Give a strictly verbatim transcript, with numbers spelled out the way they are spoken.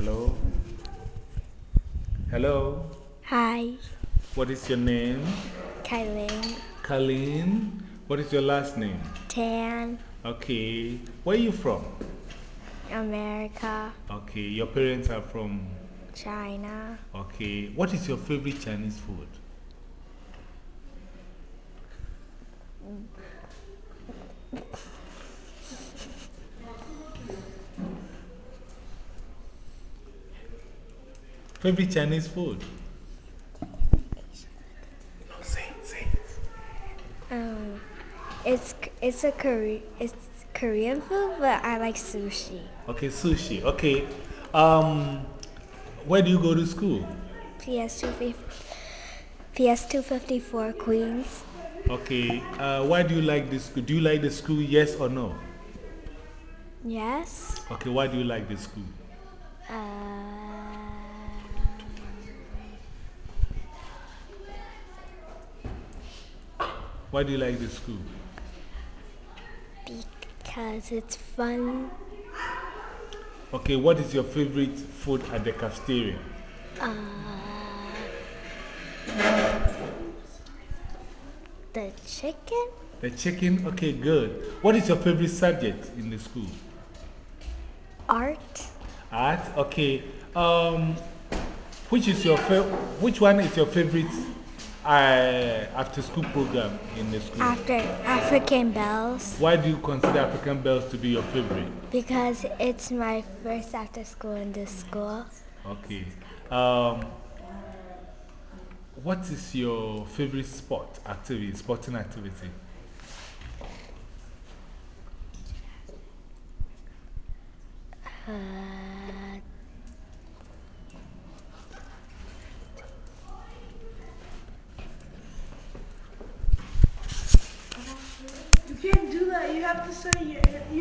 Hello? Hello? Hi, What is your name? Kylie, Colleen? What is your last name? Tan, Okay. Where are you from? America, Okay. Your parents are from. China. Okay. What is your favorite Chinese food? Favorite Chinese food? No, say it, say it. Um, it's it's a Kore it's Korean food, but I like sushi. Okay, sushi. Okay. Um, where do you go to school? P S two P S two fifty four Queens. Okay. Uh, why do you like this school? Do you like the school, yes or no? Yes. Okay, why do you like the school? Uh, Why do you like the school? because it's fun. Okay, what is your favorite food at the cafeteria? Uh, the chicken, The chicken? Okay, good. What is your favorite subject in the school? art, Art? Okay. Um, which is your fa which one is your favorite uh, after school program in the school? after African bells, Why do you consider African Bells to be your favorite? because it's my first after school in this school. Okay. Um, what is your favorite sport activity, sporting activity? Uh, You can't do that. You have to say your.